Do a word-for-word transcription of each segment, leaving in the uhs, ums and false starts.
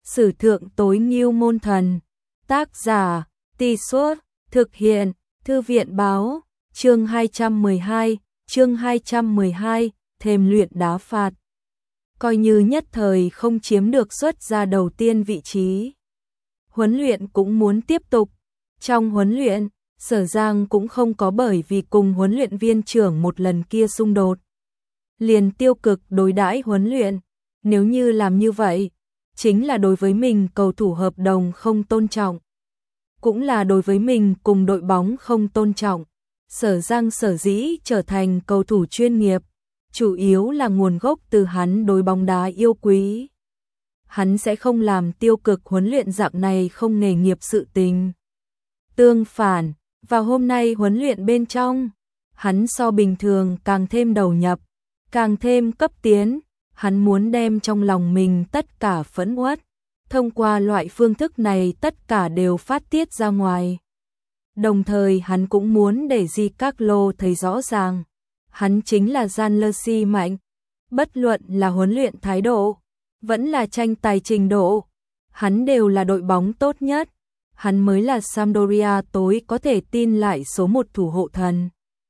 Sử thượng tối ngưu môn thần. Tác giả, Tì Suốt, thực hiện, Thư viện báo, chương hai trăm mười hai, chương hai trăm mười hai, thêm luyện đá phạt. Coi như nhất thời không chiếm được xuất ra đầu tiên vị trí. Huấn luyện cũng muốn tiếp tục. Trong huấn luyện, Sở Giang cũng không có bởi vì cùng huấn luyện viên trưởng một lần kia xung đột. Liền tiêu cực đối đãi huấn luyện, nếu như làm như vậy, chính là đối với mình cầu thủ hợp đồng không tôn trọng. Cũng là đối với mình cùng đội bóng không tôn trọng. Sở Giang sở dĩ trở thành cầu thủ chuyên nghiệp, chủ yếu là nguồn gốc từ hắn đối bóng đá yêu quý. Hắn sẽ không làm tiêu cực huấn luyện dạng này không nghề nghiệp sự tình. Tương phản, vào hôm nay huấn luyện bên trong, hắn so bình thường càng thêm đầu nhập, càng thêm cấp tiến, hắn muốn đem trong lòng mình tất cả phẫn uất, thông qua loại phương thức này tất cả đều phát tiết ra ngoài. Đồng thời hắn cũng muốn để Giancarlo thấy rõ ràng, hắn chính là Gianluigi mạnh, bất luận là huấn luyện thái độ, vẫn là tranh tài trình độ, hắn đều là đội bóng tốt nhất, hắn mới là Sampdoria tối có thể tin lại số một thủ hộ thần.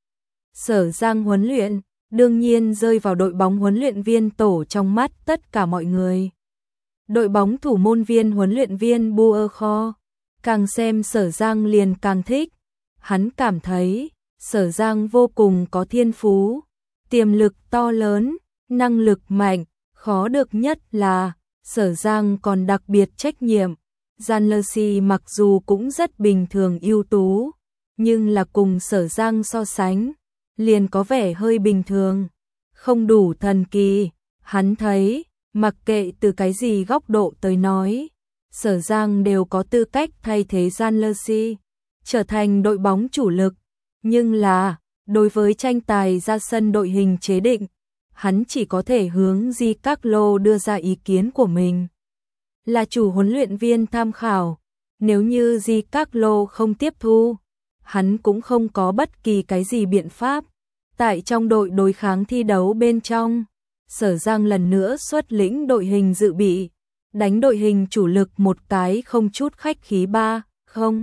Sở Giang huấn luyện, đương nhiên rơi vào đội bóng huấn luyện viên tổ trong mắt tất cả mọi người. Đội bóng thủ môn viên huấn luyện viên Buerkho, càng xem Sở Giang liền càng thích, hắn cảm thấy Sở Giang vô cùng có thiên phú, tiềm lực to lớn, năng lực mạnh, khó được nhất là Sở Giang còn đặc biệt trách nhiệm. Gianluigi mặc dù cũng rất bình thường ưu tú, nhưng là cùng Sở Giang so sánh, liền có vẻ hơi bình thường, không đủ thần kỳ. Hắn thấy, mặc kệ từ cái gì góc độ tới nói, Sở Giang đều có tư cách thay thế Gianluigi, trở thành đội bóng chủ lực. Nhưng là, đối với tranh tài ra sân đội hình chế định, hắn chỉ có thể hướng Giancarlo đưa ra ý kiến của mình. Là chủ huấn luyện viên tham khảo, nếu như Giancarlo không tiếp thu, hắn cũng không có bất kỳ cái gì biện pháp. Tại trong đội đối kháng thi đấu bên trong, Sở Giang lần nữa xuất lĩnh đội hình dự bị, đánh đội hình chủ lực một cái không chút khách khí ba không.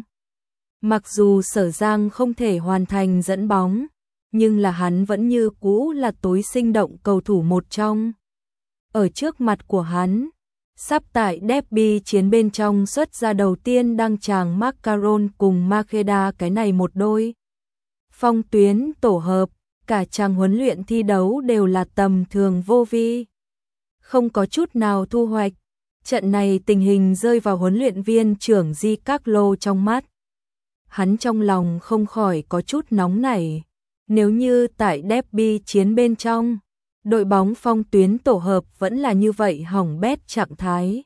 Mặc dù Sở Giang không thể hoàn thành dẫn bóng, nhưng là hắn vẫn như cũ là tối sinh động cầu thủ một trong. Ở trước mặt của hắn, sắp tại derby chiến bên trong xuất ra đầu tiên đăng tràng Macaron cùng Makeda cái này một đôi. Phong tuyến tổ hợp, cả chàng huấn luyện thi đấu đều là tầm thường vô vi. Không có chút nào thu hoạch, trận này tình hình rơi vào huấn luyện viên trưởng Giancarlo trong mắt. Hắn trong lòng không khỏi có chút nóng nảy. Nếu như tại derby chiến bên trong, đội bóng phong tuyến tổ hợp vẫn là như vậy hỏng bét trạng thái,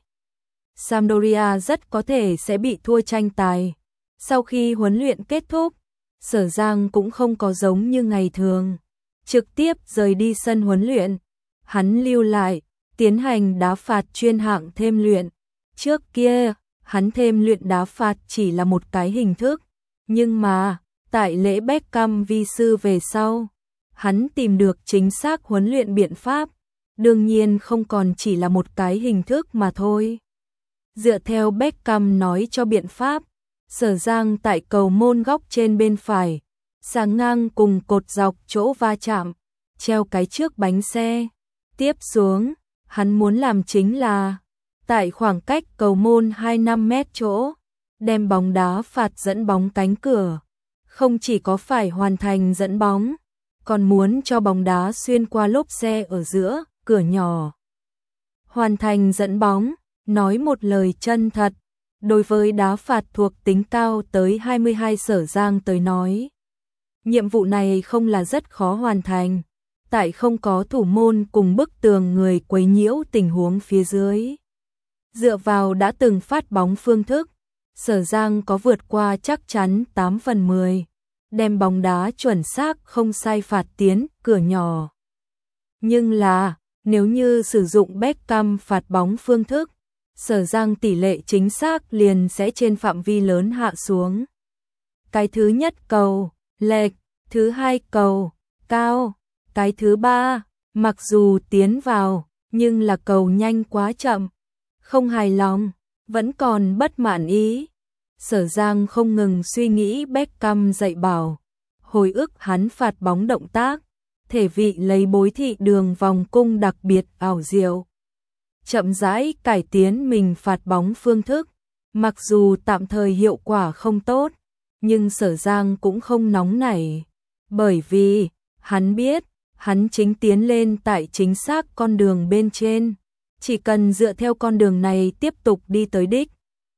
Sampdoria rất có thể sẽ bị thua tranh tài. Sau khi huấn luyện kết thúc, Sở Giang cũng không có giống như ngày thường, trực tiếp rời đi sân huấn luyện. Hắn lưu lại, tiến hành đá phạt chuyên hạng thêm luyện. Trước kia, hắn thêm luyện đá phạt chỉ là một cái hình thức, nhưng mà, tại lễ Beckham vi sư về sau, hắn tìm được chính xác huấn luyện biện pháp, đương nhiên không còn chỉ là một cái hình thức mà thôi. Dựa theo Beckham nói cho biện pháp, Sở Giang tại cầu môn góc trên bên phải, sáng ngang cùng cột dọc chỗ va chạm, treo cái trước bánh xe. Tiếp xuống, hắn muốn làm chính là, tại khoảng cách cầu môn hai mươi lăm mét chỗ, đem bóng đá phạt dẫn bóng cánh cửa. Không chỉ có phải hoàn thành dẫn bóng, còn muốn cho bóng đá xuyên qua lốp xe ở giữa, cửa nhỏ. Hoàn thành dẫn bóng, nói một lời chân thật, đối với đá phạt thuộc tính cao tới hai mươi hai Sở Giang tới nói. Nhiệm vụ này không là rất khó hoàn thành, tại không có thủ môn cùng bức tường người quấy nhiễu tình huống phía dưới. Dựa vào đã từng phát bóng phương thức, Sở Giang có vượt qua chắc chắn tám phần mười, đem bóng đá chuẩn xác không sai phạt tiến cửa nhỏ. Nhưng là, nếu như sử dụng Beckham phạt bóng phương thức, Sở Giang tỷ lệ chính xác liền sẽ trên phạm vi lớn hạ xuống. Cái thứ nhất cầu, lệch, thứ hai cầu, cao, cái thứ ba, mặc dù tiến vào, nhưng là cầu nhanh quá chậm. Không hài lòng, vẫn còn bất mãn ý. Sở Giang không ngừng suy nghĩ Beckham dạy bảo, hồi ức hắn phạt bóng động tác, thể vị lấy bối thị đường vòng cung đặc biệt ảo diệu. Chậm rãi cải tiến mình phạt bóng phương thức, mặc dù tạm thời hiệu quả không tốt, nhưng Sở Giang cũng không nóng nảy, bởi vì hắn biết, hắn chính tiến lên tại chính xác con đường bên trên, chỉ cần dựa theo con đường này tiếp tục đi tới đích,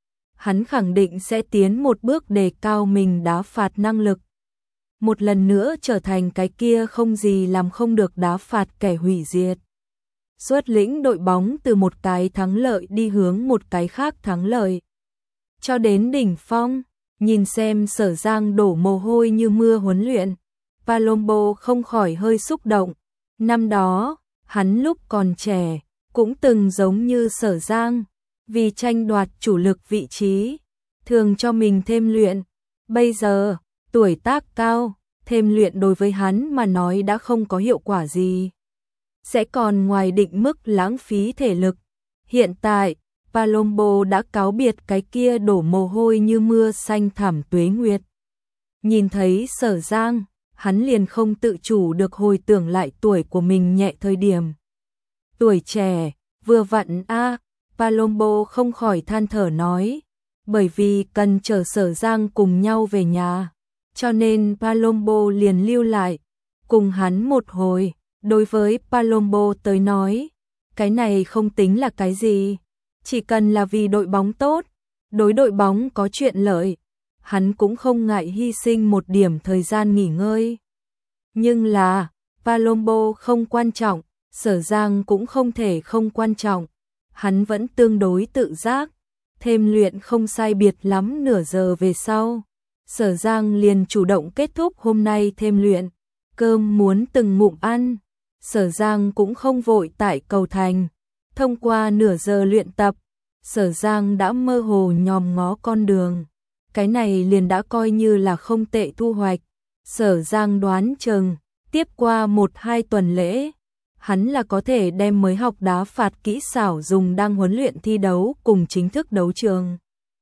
hắn khẳng định sẽ tiến một bước đề cao mình đá phạt năng lực. Một lần nữa trở thành cái kia không gì làm không được đá phạt kẻ hủy diệt. Xuất lĩnh đội bóng từ một cái thắng lợi đi hướng một cái khác thắng lợi. Cho đến đỉnh phong, nhìn xem Sở Giang đổ mồ hôi như mưa huấn luyện, Palombo không khỏi hơi xúc động. Năm đó, hắn lúc còn trẻ, cũng từng giống như Sở Giang, vì tranh đoạt chủ lực vị trí, thường cho mình thêm luyện. Bây giờ, tuổi tác cao, thêm luyện đối với hắn mà nói đã không có hiệu quả gì. Sẽ còn ngoài định mức lãng phí thể lực. Hiện tại, Palombo đã cáo biệt cái kia đổ mồ hôi như mưa xanh thẳm tuế nguyệt. Nhìn thấy Sở Giang, hắn liền không tự chủ được hồi tưởng lại tuổi của mình nhẹ thời điểm. Tuổi trẻ, vừa vặn a, Palombo không khỏi than thở nói, bởi vì cần chở Sở Giang cùng nhau về nhà, cho nên Palombo liền lưu lại, cùng hắn một hồi. Đối với Palombo tới nói, cái này không tính là cái gì, chỉ cần là vì đội bóng tốt, đối đội bóng có chuyện lợi, hắn cũng không ngại hy sinh một điểm thời gian nghỉ ngơi. Nhưng là, Palombo không quan trọng, Sở Giang cũng không thể không quan trọng, hắn vẫn tương đối tự giác, thêm luyện không sai biệt lắm nửa giờ về sau. Sở Giang liền chủ động kết thúc hôm nay thêm luyện, cơm muốn từng ngụm ăn. Sở Giang cũng không vội tại cầu thành. Thông qua nửa giờ luyện tập, Sở Giang đã mơ hồ nhòm ngó con đường. Cái này liền đã coi như là không tệ thu hoạch. Sở Giang đoán chừng, tiếp qua một hai tuần lễ, hắn là có thể đem mới học đá phạt kỹ xảo dùng đang huấn luyện thi đấu cùng chính thức đấu trường.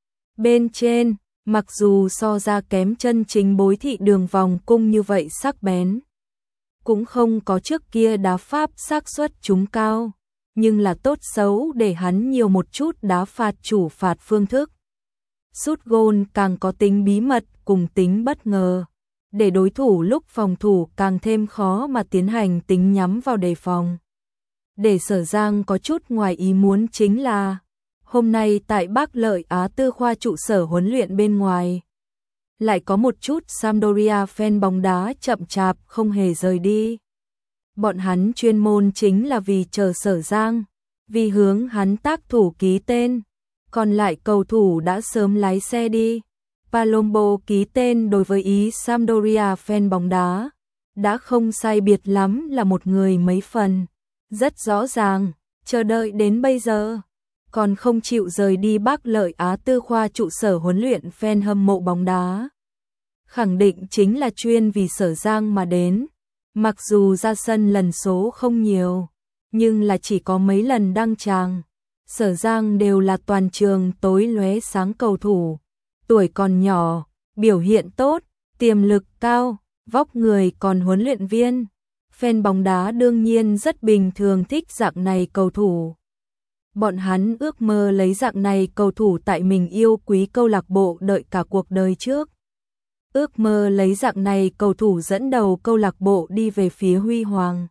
Bên trên, mặc dù so ra kém chân chính bối thị đường vòng cung như vậy sắc bén, cũng không có trước kia đá pháp xác suất trúng cao, nhưng là tốt xấu để hắn nhiều một chút đá phạt chủ phạt phương thức. Sút gôn càng có tính bí mật cùng tính bất ngờ, để đối thủ lúc phòng thủ càng thêm khó mà tiến hành tính nhắm vào đề phòng. Để Sở Giang có chút ngoài ý muốn chính là, hôm nay tại Bắc Lợi Á Tư khoa trụ sở huấn luyện bên ngoài, lại có một chút Sampdoria fan bóng đá chậm chạp không hề rời đi. Bọn hắn chuyên môn chính là vì chờ Sở Giang, vì hướng hắn tác thủ ký tên, còn lại cầu thủ đã sớm lái xe đi. Palombo ký tên đối với ý Sampdoria fan bóng đá, đã không sai biệt lắm là một người mấy phần. Rất rõ ràng, chờ đợi đến bây giờ, còn không chịu rời đi Bắc Lợi Á Tư khoa trụ sở huấn luyện fan hâm mộ bóng đá. Khẳng định chính là chuyên vì Sở Giang mà đến, mặc dù ra sân lần số không nhiều, nhưng là chỉ có mấy lần đăng tràng. Sở Giang đều là toàn trường tối lóe sáng cầu thủ, tuổi còn nhỏ, biểu hiện tốt, tiềm lực cao, vóc người còn huấn luyện viên. Fan bóng đá đương nhiên rất bình thường thích dạng này cầu thủ. Bọn hắn ước mơ lấy dạng này cầu thủ tại mình yêu quý câu lạc bộ đợi cả cuộc đời trước. Ước mơ lấy dạng này cầu thủ dẫn đầu câu lạc bộ đi về phía huy hoàng.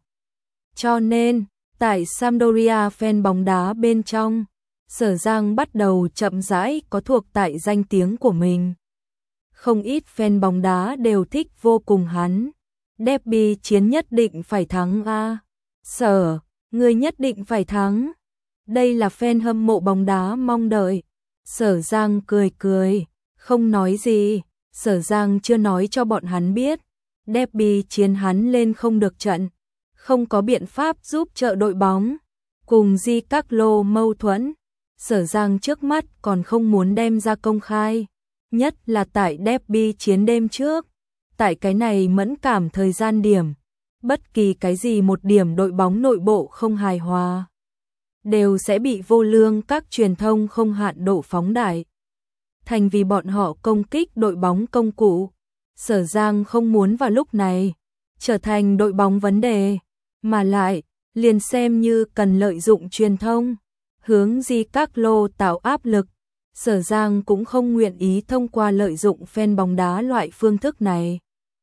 Cho nên, tại Sampdoria fan bóng đá bên trong, Sở Giang bắt đầu chậm rãi có thuộc tại danh tiếng của mình. Không ít fan bóng đá đều thích vô cùng hắn. Derby chiến nhất định phải thắng a. Sở, người nhất định phải thắng. Đây là fan hâm mộ bóng đá mong đợi. Sở Giang cười cười, không nói gì. Sở Giang chưa nói cho bọn hắn biết, derby chiến hắn lên không được trận, không có biện pháp giúp trợ đội bóng. Cùng Di Các Lô mâu thuẫn, Sở Giang trước mắt còn không muốn đem ra công khai, nhất là tại derby chiến đêm trước. Tại cái này mẫn cảm thời gian điểm, bất kỳ cái gì một điểm đội bóng nội bộ không hài hòa đều sẽ bị vô lương các truyền thông không hạn độ phóng đại thành vì bọn họ công kích đội bóng công cụ. Sở Giang không muốn vào lúc này trở thành đội bóng vấn đề, mà lại liền xem như cần lợi dụng truyền thông hướng Di Carlo tạo áp lực, Sở Giang cũng không nguyện ý thông qua lợi dụng fan bóng đá loại phương thức này.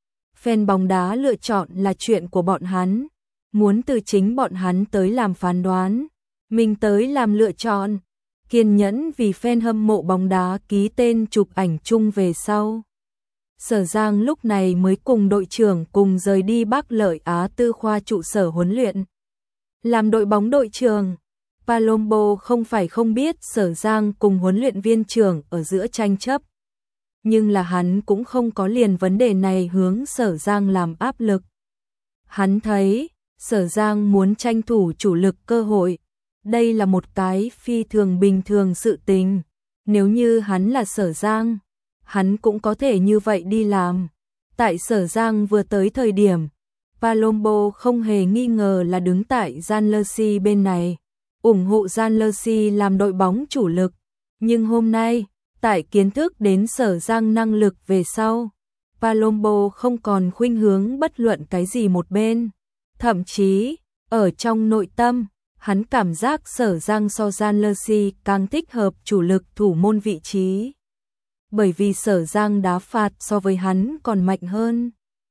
Fan bóng đá lựa chọn là chuyện của bọn hắn, muốn từ chính bọn hắn tới làm phán đoán, mình tới làm lựa chọn, kiên nhẫn vì fan hâm mộ bóng đá ký tên chụp ảnh chung về sau. Sở Giang lúc này mới cùng đội trưởng cùng rời đi Bắc Lợi Á Tư khoa trụ sở huấn luyện. Làm đội bóng đội trưởng, Palombo không phải không biết Sở Giang cùng huấn luyện viên trưởng ở giữa tranh chấp. Nhưng là hắn cũng không có liền vấn đề này hướng Sở Giang làm áp lực. Hắn thấy, Sở Giang muốn tranh thủ chủ lực cơ hội. Đây là một cái phi thường bình thường sự tình. Nếu như hắn là Sở Giang, hắn cũng có thể như vậy đi làm. Tại Sở Giang vừa tới thời điểm, Palombo không hề nghi ngờ là đứng tại Gianluigi bên này, ủng hộ Gianluigi làm đội bóng chủ lực. Nhưng hôm nay, tại kiến thức đến Sở Giang năng lực về sau, Palombo không còn khuynh hướng bất luận cái gì một bên. Thậm chí, ở trong nội tâm, hắn cảm giác Sở Giang so Gianluigi càng thích hợp chủ lực thủ môn vị trí. Bởi vì Sở Giang đá phạt so với hắn còn mạnh hơn.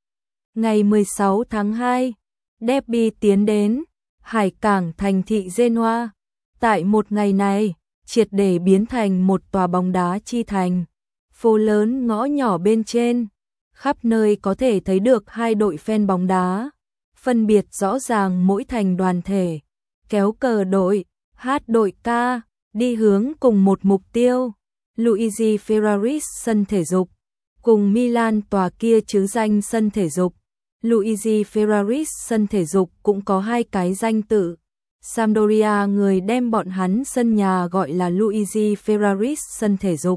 Ngày mười sáu tháng hai, derby tiến đến, hải cảng thành thị Genoa. Tại một ngày này, triệt để biến thành một tòa bóng đá chi thành. Phố lớn ngõ nhỏ bên trên, khắp nơi có thể thấy được hai đội fan bóng đá, phân biệt rõ ràng mỗi thành đoàn thể, kéo cờ đội, hát đội ca, đi hướng cùng một mục tiêu. Luigi Ferraris sân thể dục, cùng Milan tòa kia chứ danh sân thể dục. Luigi Ferraris sân thể dục cũng có hai cái danh tự. Sampdoria người đem bọn hắn sân nhà gọi là Luigi Ferraris sân thể dục.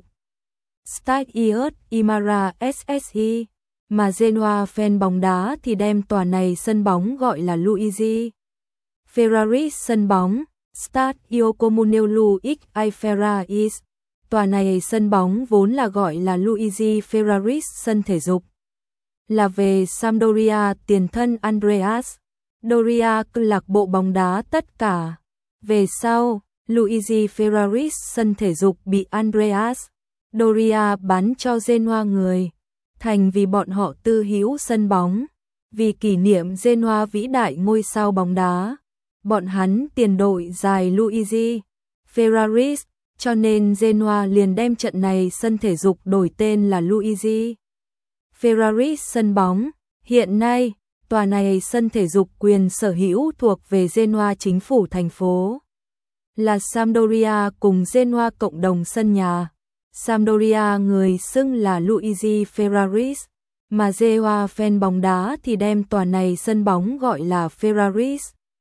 Stadium Imara ét ét i, mà Genoa fan bóng đá thì đem tòa này sân bóng gọi là Luigi Ferraris sân bóng, Stadio Comunale Luigi Ferraris. Tòa này sân bóng vốn là gọi là Luigi Ferraris sân thể dục, là về Sampdoria tiền thân Andreas Doria câu lạc bộ bóng đá tất cả. Về sau, Luigi Ferraris sân thể dục bị Andreas Doria bán cho Genoa người, thành vì bọn họ tư hữu sân bóng. Vì kỷ niệm Genoa vĩ đại ngôi sao bóng đá, bọn hắn tiền đội dài Luigi Ferraris, cho nên Genoa liền đem trận này sân thể dục đổi tên là Luigi Ferraris sân bóng. Hiện nay, tòa này sân thể dục quyền sở hữu thuộc về Genoa chính phủ thành phố, là Sampdoria cùng Genoa cộng đồng sân nhà. Sampdoria người xưng là Luigi Ferraris, mà Genoa fan bóng đá thì đem tòa này sân bóng gọi là Ferraris.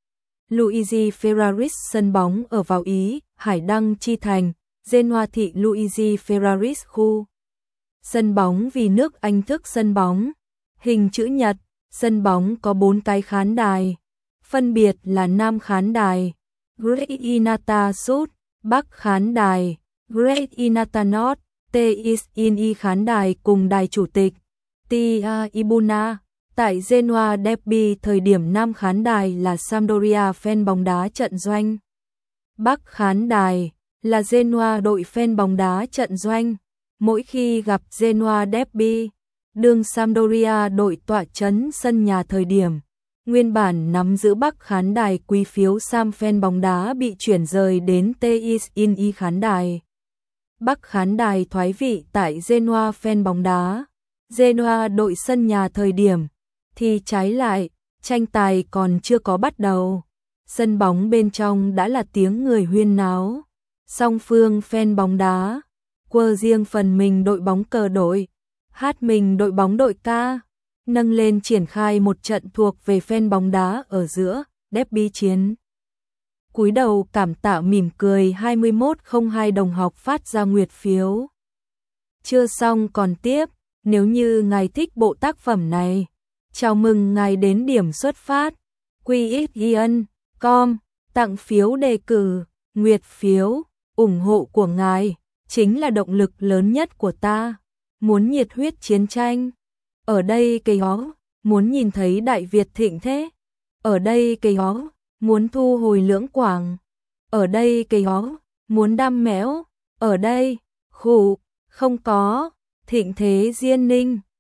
Luigi Ferraris sân bóng ở vào Ý, Hải Đăng chi thành, Genoa thị Luigi Ferraris khu. Sân bóng vì nước Anh thức sân bóng, hình chữ nhật, sân bóng có bốn cái khán đài, phân biệt là Nam khán đài, Great Inata Sud, Bắc khán đài, Great Inata North, T is in I khán đài cùng đài chủ tịch, Tia Ibuna. Tại Genoa derby thời điểm Nam khán đài là Sampdoria fan bóng đá trận doanh, Bắc khán đài là Genoa đội fan bóng đá trận doanh. Mỗi khi gặp Genoa derby, đương Sampdoria đội tọa trấn sân nhà thời điểm, nguyên bản nắm giữ Bắc khán đài quý phiếu Sam fan bóng đá bị chuyển rời đến T is in I khán đài. Bắc khán đài thoái vị tại Genoa fan bóng đá. Genoa đội sân nhà thời điểm thì trái lại, tranh tài còn chưa có bắt đầu, sân bóng bên trong đã là tiếng người huyên náo. Song phương fan bóng đá quơ riêng phần mình đội bóng cờ đội, hát mình đội bóng đội ca, nâng lên triển khai một trận thuộc về fan bóng đá ở giữa derby chiến. Cúi đầu cảm tạ mỉm cười hai mươi mốt không hai đồng học phát ra nguyệt phiếu. Chưa xong còn tiếp, nếu như ngài thích bộ tác phẩm này, chào mừng ngài đến điểm xuất phát quy x i n chấm com. Tặng phiếu đề cử, nguyệt phiếu, ủng hộ của ngài chính là động lực lớn nhất của ta. Muốn nhiệt huyết chiến tranh. Ở đây cây ó, muốn nhìn thấy Đại Việt thịnh thế. Ở đây cây ó, muốn thu hồi Lưỡng Quảng. Ở đây cây ó, muốn đam mẽo. Ở đây, khủ, không có, thịnh thế Diên Ninh.